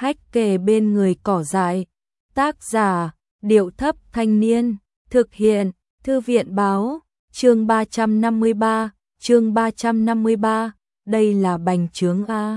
hách kề bên người cỏ dại. Tác giả, Điệu Thấp Thanh Niên. Thực hiện, Thư viện Báo. Chương 353, đây là bành trướng A.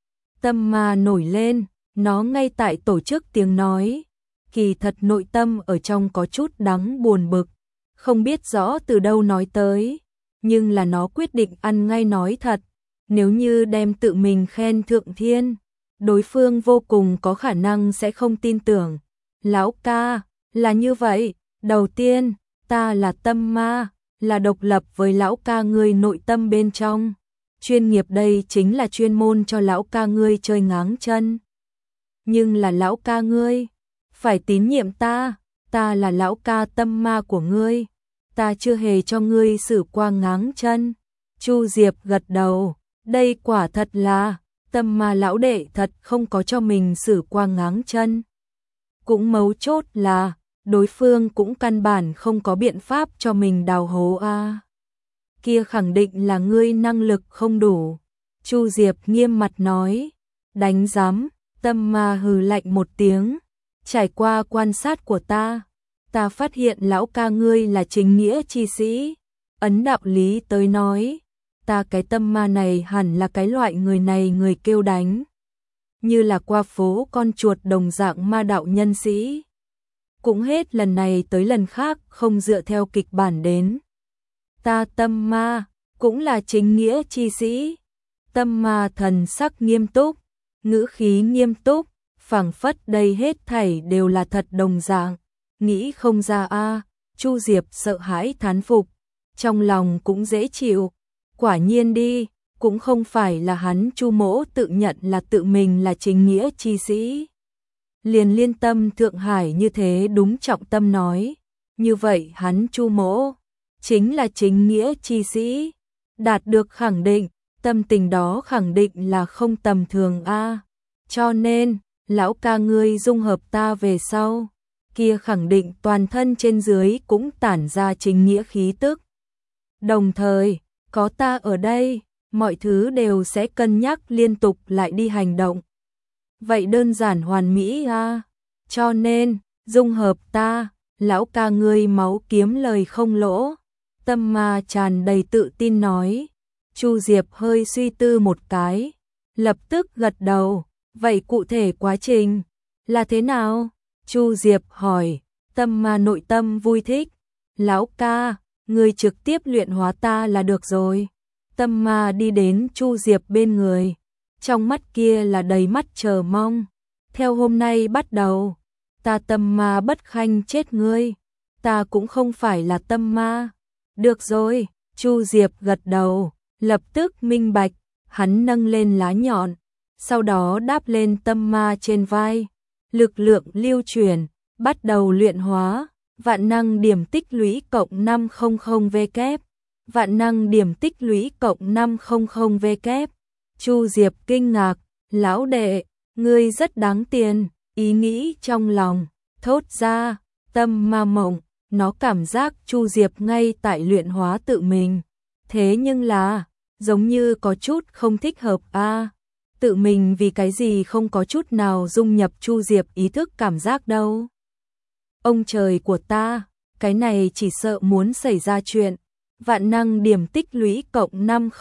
Tâm ma nổi lên, nó ngay tại tổ chức tiếng nói. Kỳ thật nội tâm ở trong có chút đắng buồn bực, không biết rõ từ đâu nói tới, nhưng là nó quyết định ăn ngay nói thật. Nếu như đem tự mình khen thượng thiên, đối phương vô cùng có khả năng sẽ không tin tưởng. Lão ca, là như vậy, đầu tiên, ta là tâm ma, là độc lập với lão ca ngươi nội tâm bên trong. Chuyên nghiệp đây chính là chuyên môn cho lão ca ngươi chơi ngáng chân. Nhưng là lão ca ngươi, phải tín nhiệm ta là lão ca tâm ma của ngươi, ta chưa hề cho ngươi xử qua ngáng chân. Chu Diệp gật đầu, đây quả thật là, tâm ma lão đệ thật không có cho mình xử qua ngáng chân. Cũng mấu chốt là, đối phương cũng căn bản không có biện pháp cho mình đào hố a. Kia khẳng định là ngươi năng lực không đủ. Chu Diệp nghiêm mặt nói, đánh giám. Tâm ma hừ lạnh một tiếng, trải qua quan sát của ta phát hiện lão ca ngươi là chính nghĩa chi sĩ. Ấn đạo lý tới nói, ta cái tâm ma này hẳn là cái loại người này người kêu đánh, như là qua phố con chuột đồng dạng ma đạo nhân sĩ. Cũng hết lần này tới lần khác không dựa theo kịch bản đến. Ta tâm ma, cũng là chính nghĩa chi sĩ. Tâm ma thần sắc nghiêm túc, ngữ khí nghiêm túc, phảng phất đây hết thảy đều là thật đồng dạng. Nghĩ không ra a. Chu Diệp sợ hãi thán phục, trong lòng cũng dễ chịu. Quả nhiên đi, cũng không phải là hắn Chu Mỗ tự nhận là tự mình là chính nghĩa chi sĩ. Liền Liên Tâm Thượng Hải như thế đúng trọng tâm nói, như vậy hắn Chu Mỗ chính là chính nghĩa chi sĩ, đạt được khẳng định, tâm tình đó khẳng định là không tầm thường a. Cho nên, lão ca ngươi dung hợp ta về sau, kia khẳng định toàn thân trên dưới cũng tản ra chính nghĩa khí tức. Đồng thời, có ta ở đây, mọi thứ đều sẽ cân nhắc liên tục lại đi hành động. Vậy đơn giản hoàn mỹ a. Cho nên, dung hợp ta, lão ca ngươi máu kiếm lời không lỗ. Tâm ma tràn đầy tự tin nói. Chu Diệp hơi suy tư một cái, lập tức gật đầu. Vậy cụ thể quá trình là thế nào? Chu Diệp hỏi. Tâm ma nội tâm vui thích. Lão ca, ngươi trực tiếp luyện hóa ta là được rồi. Tâm ma đi đến Chu Diệp bên người, trong mắt kia là đầy mắt chờ mong. Theo hôm nay bắt đầu, ta tâm ma bất khanh chết ngươi. Ta cũng không phải là tâm ma. Được rồi, Chu Diệp gật đầu, lập tức minh bạch. Hắn nâng lên lá nhọn, sau đó đáp lên tâm ma trên vai. Lực lượng lưu chuyển, bắt đầu luyện hóa. Vạn năng điểm tích lũy cộng 500W. Vạn năng điểm tích lũy cộng 500W. Chu Diệp kinh ngạc, lão đệ, ngươi rất đáng tiền. Ý nghĩ trong lòng thốt ra. Tâm ma mộng, nó cảm giác Chu Diệp ngay tại luyện hóa tự mình. Thế nhưng là, giống như có chút không thích hợp a. Tự mình vì cái gì không có chút nào dung nhập Chu Diệp ý thức cảm giác đâu. Ông trời của ta, cái này chỉ sợ muốn xảy ra chuyện. Vạn năng điểm tích lũy cộng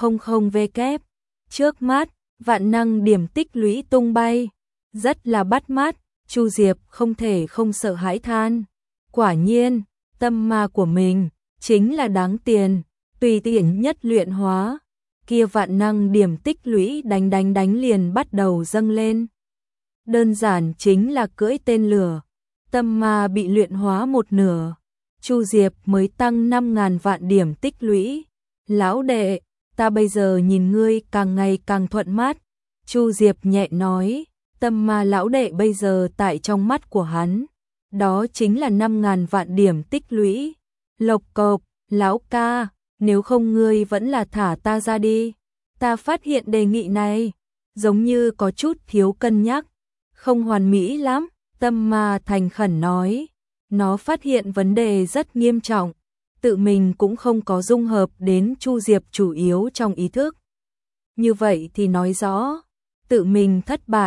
500W. Trước mắt, vạn năng điểm tích lũy tung bay. Rất là bắt mắt, Chu Diệp không thể không sợ hãi than. Quả nhiên, tâm ma của mình chính là đáng tiền, tùy tiện nhất luyện hóa. Kia vạn năng điểm tích lũy đánh liền bắt đầu dâng lên. Đơn giản chính là cưỡi tên lửa. Tâm ma bị luyện hóa một nửa, Chu Diệp mới tăng 5.000 vạn điểm tích lũy. Lão đệ, ta bây giờ nhìn ngươi càng ngày càng thuận mắt. Chu Diệp nhẹ nói, tâm ma lão đệ bây giờ tại trong mắt của hắn, đó chính là 5.000 vạn điểm tích lũy. Lộc cộc, lão ca, nếu không ngươi vẫn là thả ta ra đi. Ta phát hiện đề nghị này, giống như có chút thiếu cân nhắc, không hoàn mỹ lắm. Tâm ma thành khẩn nói, nó phát hiện vấn đề rất nghiêm trọng, tự mình cũng không có dung hợp đến Chu Diệp chủ yếu trong ý thức. Như vậy thì nói rõ, tự mình thất bại,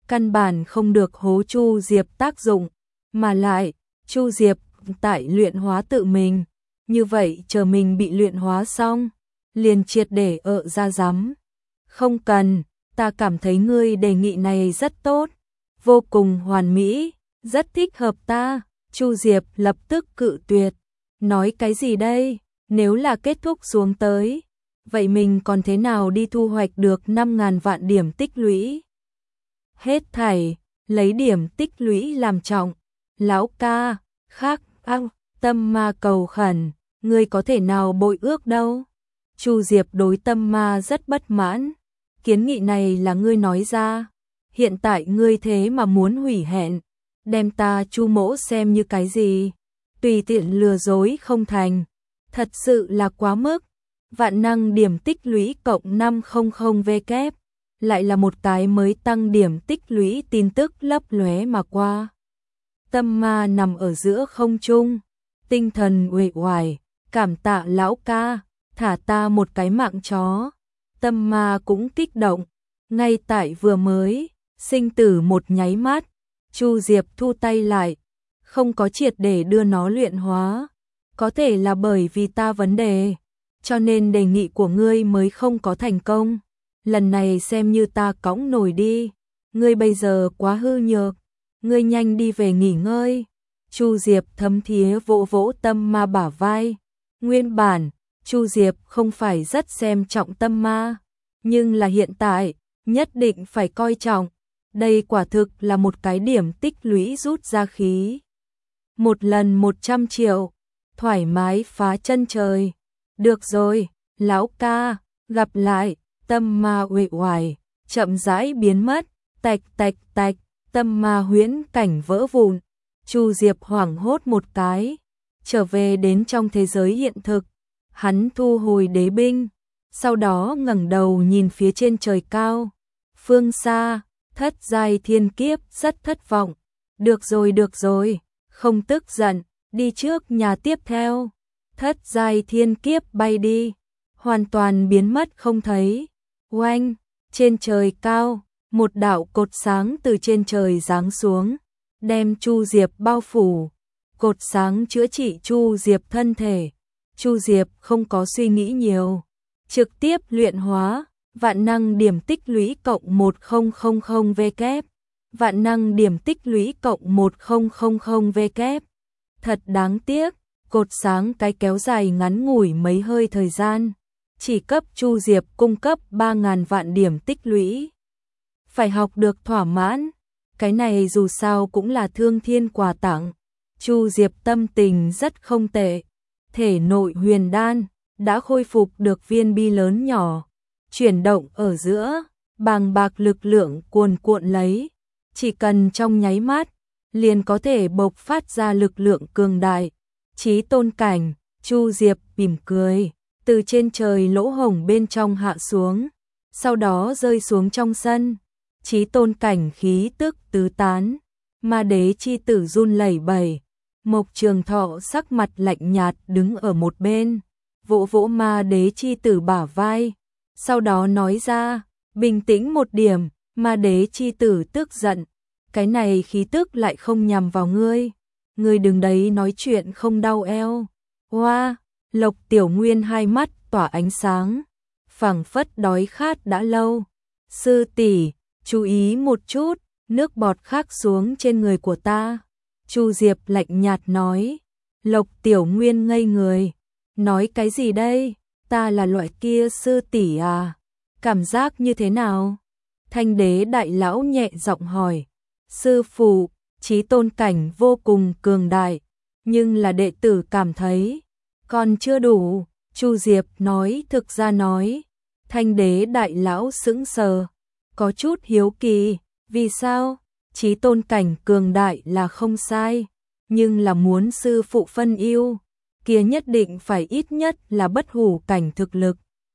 căn bản không được hố Chu Diệp tác dụng, mà lại, Chu Diệp tại luyện hóa tự mình, như vậy chờ mình bị luyện hóa xong, liền triệt để ợ ra rắm. Không cần, ta cảm thấy ngươi đề nghị này rất tốt, vô cùng hoàn mỹ, rất thích hợp ta. Chu Diệp lập tức cự tuyệt, nói cái gì đây, nếu là kết thúc xuống tới, vậy mình còn thế nào đi thu hoạch được 5.000 vạn điểm tích lũy? Hết thảy, lấy điểm tích lũy làm trọng. Lão ca, khác, Tâm Ma cầu khẩn, ngươi có thể nào bội ước đâu? Chu Diệp đối Tâm Ma rất bất mãn, kiến nghị này là ngươi nói ra, hiện tại ngươi thế mà muốn hủy hẹn, đem ta Chu mỗ xem như cái gì? Tùy tiện lừa dối không thành, thật sự là quá mức. Vạn năng điểm tích lũy cộng 500W, lại là một cái mới tăng điểm tích lũy tin tức lấp lóe mà qua. Tâm Ma nằm ở giữa không trung, tinh thần uể oải, cảm tạ lão ca, thả ta một cái mạng chó. Tâm Ma cũng kích động, ngay tại vừa mới, sinh tử một nháy mắt, Chu Diệp thu tay lại, không có triệt để đưa nó luyện hóa. Có thể là bởi vì ta vấn đề, cho nên đề nghị của ngươi mới không có thành công. Lần này xem như ta cõng nổi đi, ngươi bây giờ quá hư nhược, ngươi nhanh đi về nghỉ ngơi. Chu Diệp thấm thía vỗ vỗ Tâm Ma bả vai. Nguyên bản, Chu Diệp không phải rất xem trọng Tâm Ma, nhưng là hiện tại, nhất định phải coi trọng. Đây quả thực là một cái điểm tích lũy rút ra khí. Một lần 100 triệu, thoải mái phá chân trời. Được rồi, lão ca, gặp lại. Tâm Ma uể oải, chậm rãi biến mất, tạch tạch tạch, Tâm Ma huyễn cảnh vỡ vụn. Chu Diệp hoảng hốt một cái, trở về đến trong thế giới hiện thực. Hắn thu hồi đế binh, sau đó ngẩng đầu nhìn phía trên trời cao. Phương xa, Thất giai thiên kiếp rất thất vọng. Được rồi, không tức giận, đi trước nhà tiếp theo. Thất giai thiên kiếp bay đi, hoàn toàn biến mất không thấy. Oanh, trên trời cao, một đạo cột sáng từ trên trời giáng xuống, đem Chu Diệp bao phủ. Cột sáng chữa trị Chu Diệp thân thể. Chu Diệp không có suy nghĩ nhiều, trực tiếp luyện hóa. Vạn năng điểm tích lũy cộng 1000W. Vạn năng điểm tích lũy cộng 1000W. Thật đáng tiếc, cột sáng cái kéo dài ngắn ngủi mấy hơi thời gian, chỉ cấp Chu Diệp cung cấp 3.000 vạn điểm tích lũy. Phải học được thỏa mãn, cái này dù sao cũng là thương thiên quà tặng. Chu Diệp tâm tình rất không tệ, thể nội huyền đan đã khôi phục được viên bi lớn nhỏ, chuyển động ở giữa, bàng bạc lực lượng cuồn cuộn lấy, chỉ cần trong nháy mắt, liền có thể bộc phát ra lực lượng cường đại. Chí tôn cảnh, Chu Diệp mỉm cười, từ trên trời lỗ hổng bên trong hạ xuống, sau đó rơi xuống trong sân. Chí tôn cảnh khí tức tứ tán, ma đế chi tử run lẩy bẩy. Mộc Trường Thọ sắc mặt lạnh nhạt đứng ở một bên, vỗ vỗ ma đế chi tử bả vai, sau đó nói ra, bình tĩnh một điểm. Ma đế chi tử tức giận, cái này khí tức lại không nhằm vào ngươi, ngươi đừng đấy nói chuyện không đau eo. Hoa, Lộc Tiểu Nguyên hai mắt tỏa ánh sáng, phảng phất đói khát đã lâu. Sư tỷ, chú ý một chút, nước bọt khắc xuống trên người của ta. Chu Diệp lạnh nhạt nói. Lộc Tiểu Nguyên ngây người, nói cái gì đây, ta là loại kia sư tỷ à, cảm giác như thế nào? Thanh đế đại lão nhẹ giọng hỏi. Sư phụ, chí tôn cảnh vô cùng cường đại, nhưng là đệ tử cảm thấy còn chưa đủ. Chu Diệp nói. Thực ra nói. Thanh đế đại lão sững sờ, có chút hiếu kỳ, vì sao? Chí tôn cảnh cường đại là không sai, nhưng là muốn sư phụ phân ưu, kia nhất định phải ít nhất là bất hủ cảnh thực lực.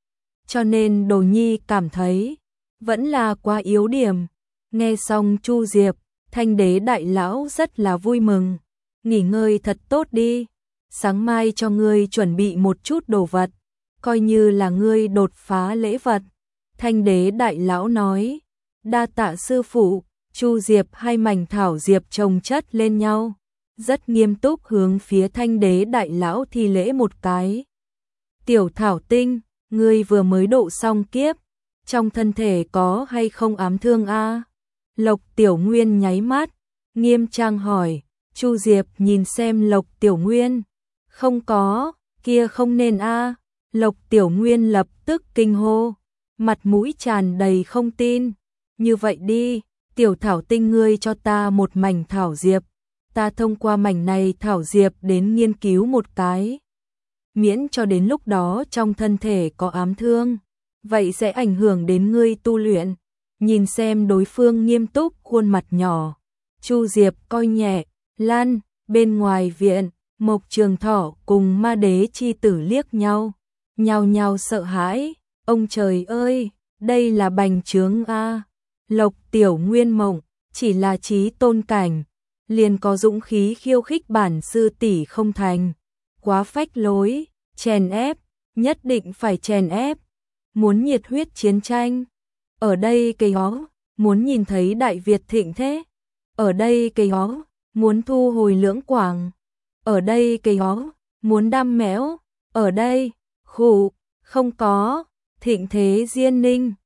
Cho nên Đồ Nhi cảm thấy vẫn là quá yếu điểm. Nghe xong Chu Diệp, Thanh đế đại lão rất là vui mừng. Nghỉ ngơi thật tốt đi, sáng mai cho ngươi chuẩn bị một chút đồ vật, coi như là ngươi đột phá lễ vật. Thanh đế đại lão nói. Đa tạ sư phụ. Chu Diệp hai mảnh thảo diệp chồng chất lên nhau, rất nghiêm túc hướng phía Thanh Đế đại lão thi lễ một cái. Tiểu Thảo Tinh, ngươi vừa mới độ xong kiếp, trong thân thể có hay không ám thương a? Lộc Tiểu Nguyên nháy mắt, nghiêm trang hỏi. Chu Diệp nhìn xem Lộc Tiểu Nguyên, không có, kia không nên a. Lộc Tiểu Nguyên lập tức kinh hô, mặt mũi tràn đầy không tin. Như vậy đi, Tiểu Thảo Tinh ngươi cho ta một mảnh thảo diệp, ta thông qua mảnh này thảo diệp đến nghiên cứu một cái. Miễn cho đến lúc đó trong thân thể có ám thương, vậy sẽ ảnh hưởng đến ngươi tu luyện. Nhìn xem đối phương nghiêm túc khuôn mặt nhỏ, Chu Diệp coi nhẹ. Lan, bên ngoài viện, Mộc Trường Thọ cùng Ma Đế chi tử liếc nhau, nhao nhao sợ hãi. Ông trời ơi, đây là bành trướng a. Lộc Tiểu Nguyên mộng, chỉ là trí tôn cảnh, liền có dũng khí khiêu khích bản sư tỷ không thành. Quá phách lối, chèn ép, nhất định phải chèn ép. Muốn nhiệt huyết chiến tranh. Ở đây cây ó, muốn nhìn thấy Đại Việt thịnh thế. Ở đây cây ó, muốn thu hồi Lưỡng Quảng. Ở đây cây ó, muốn đam mẽo. Ở đây, khụ, không có, thịnh thế Diên Ninh.